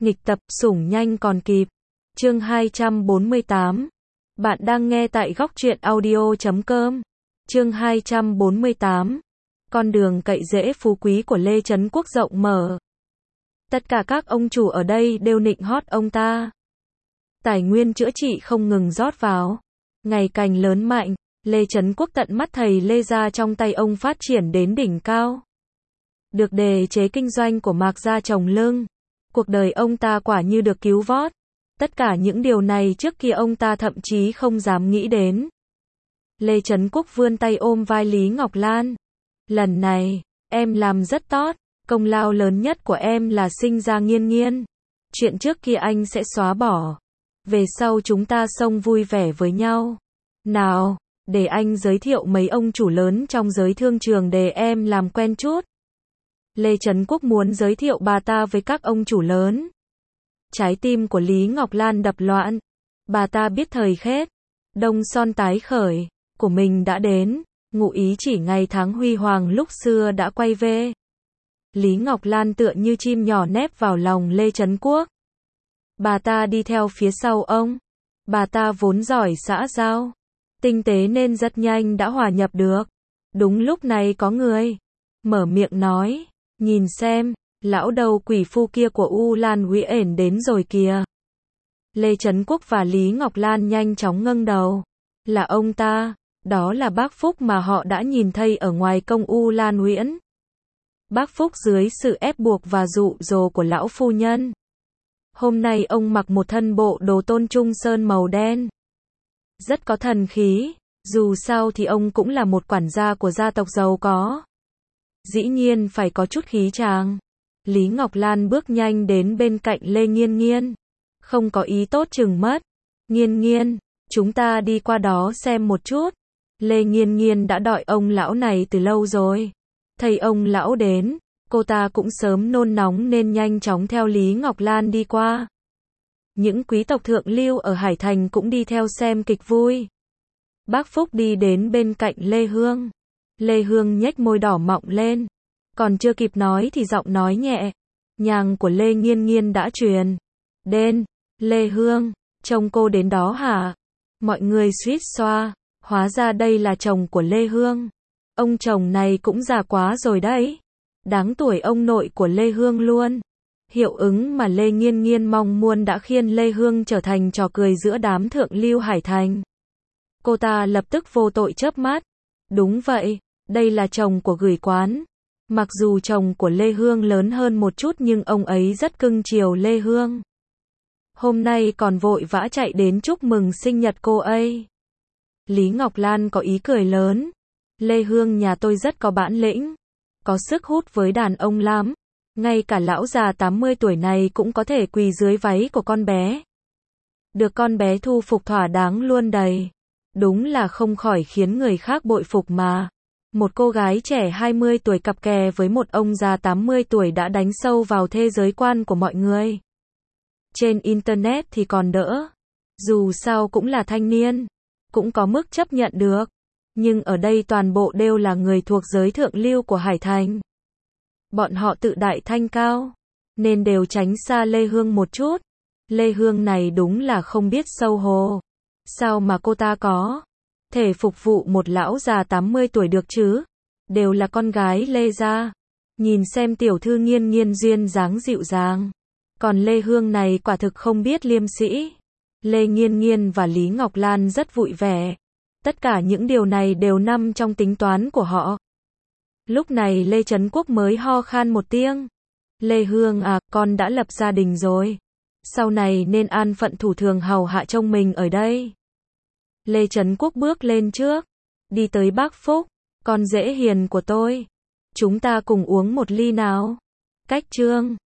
Nghịch tập, sủng nhanh còn kịp. Chương 248. Bạn đang nghe tại góc truyện audio.com. Chương 248. Con đường cậy rễ phú quý của Lê Trấn Quốc rộng mở. Tất cả các ông chủ ở đây đều nịnh hót ông ta. Tài nguyên chữa trị không ngừng rót vào. Ngày càng lớn mạnh, Lê Trấn Quốc tận mắt thầy Lê gia trong tay ông phát triển đến đỉnh cao. Được đề chế kinh doanh của Mạc gia trồng lưng. Cuộc đời ông ta quả như được cứu vớt. Tất cả những điều này trước kia ông ta thậm chí không dám nghĩ đến. Lê Trấn Quốc vươn tay ôm vai Lý Ngọc Lan. Lần này, em làm rất tốt. Công lao lớn nhất của em là sinh ra Nghiên Nghiên. Chuyện trước kia anh sẽ xóa bỏ. Về sau chúng ta sống vui vẻ với nhau. Nào, để anh giới thiệu mấy ông chủ lớn trong giới thương trường để em làm quen chút. Lê Trấn Quốc muốn giới thiệu bà ta với các ông chủ lớn. Trái tim của Lý Ngọc Lan đập loạn. Bà ta biết thời khết, đông son tái khởi, của mình đã đến, ngụ ý chỉ ngày tháng huy hoàng lúc xưa đã quay về. Lý Ngọc Lan tựa như chim nhỏ nép vào lòng Lê Trấn Quốc. Bà ta đi theo phía sau ông. Bà ta vốn giỏi xã giao, tinh tế nên rất nhanh đã hòa nhập được. Đúng lúc này có người mở miệng nói, nhìn xem, lão đầu quỷ phu kia của U Lan Uyển đến rồi kìa. Lê Trấn Quốc và Lý Ngọc Lan nhanh chóng ngẩng đầu. Là ông ta, đó là bác Phúc mà họ đã nhìn thấy ở ngoài công U Lan Uyển. Bác Phúc dưới sự ép buộc và dụ dỗ của lão phu nhân. Hôm nay ông mặc một thân bộ đồ tôn trung sơn màu đen. Rất có thần khí, dù sao thì ông cũng là một quản gia của gia tộc giàu có. Dĩ nhiên phải có chút khí chàng. Lý Ngọc Lan bước nhanh đến bên cạnh Lê Nghiên Nghiên. Không có ý tốt chừng mất. Nghiên Nghiên, chúng ta đi qua đó xem một chút. Lê Nghiên Nghiên đã đợi ông lão này từ lâu rồi. Thấy ông lão đến, cô ta cũng sớm nôn nóng nên nhanh chóng theo Lý Ngọc Lan đi qua. Những quý tộc thượng lưu ở Hải Thành cũng đi theo xem kịch vui. Bác Phúc đi đến bên cạnh Lê Hương. Lê Hương nhếch môi đỏ mọng lên. Còn chưa kịp nói thì giọng nói nhẹ nhàng của Lê Nghiên Nghiên đã truyền đến. Lê Hương, chồng cô đến đó hả? Mọi người suýt xoa. Hóa ra đây là chồng của Lê Hương. Ông chồng này cũng già quá rồi đấy. Đáng tuổi ông nội của Lê Hương luôn. Hiệu ứng mà Lê Nghiên Nghiên mong muốn đã khiến Lê Hương trở thành trò cười giữa đám thượng lưu Hải Thành. Cô ta lập tức vô tội chớp mắt. Đúng vậy, đây là chồng của gửi quán. Mặc dù chồng của Lê Hương lớn hơn một chút nhưng ông ấy rất cưng chiều Lê Hương. Hôm nay còn vội vã chạy đến chúc mừng sinh nhật cô ấy. Lý Ngọc Lan có ý cười lớn. Lê Hương nhà tôi rất có bản lĩnh. Có sức hút với đàn ông lắm. Ngay cả lão già 80 tuổi này cũng có thể quỳ dưới váy của con bé. Được con bé thu phục thỏa đáng luôn đầy. Đúng là không khỏi khiến người khác bội phục mà. Một cô gái trẻ 20 tuổi cặp kè với một ông già 80 tuổi đã đánh sâu vào thế giới quan của mọi người. Trên Internet thì còn đỡ. Dù sao cũng là thanh niên. Cũng có mức chấp nhận được. Nhưng ở đây toàn bộ đều là người thuộc giới thượng lưu của Hải Thành. Bọn họ tự đại thanh cao. Nên đều tránh xa Lê Hương một chút. Lê Hương này đúng là không biết xấu hổ. Sao mà cô ta có thể phục vụ một lão già 80 tuổi được chứ? Đều là con gái Lê gia. Nhìn xem tiểu thư Nghiên Nghiên duyên dáng dịu dàng. Còn Lê Hương này quả thực không biết liêm sĩ. Lê Nghiên Nghiên và Lý Ngọc Lan rất vui vẻ. Tất cả những điều này đều nằm trong tính toán của họ. Lúc này Lê Trấn Quốc mới ho khan một tiếng. Lê Hương à, con đã lập gia đình rồi. Sau này nên an phận thủ thường hầu hạ trông mình ở đây. Lê Trấn Quốc bước lên trước. Đi tới bác Phúc. Con dễ hiền của tôi. Chúng ta cùng uống một ly nào. Cách trương.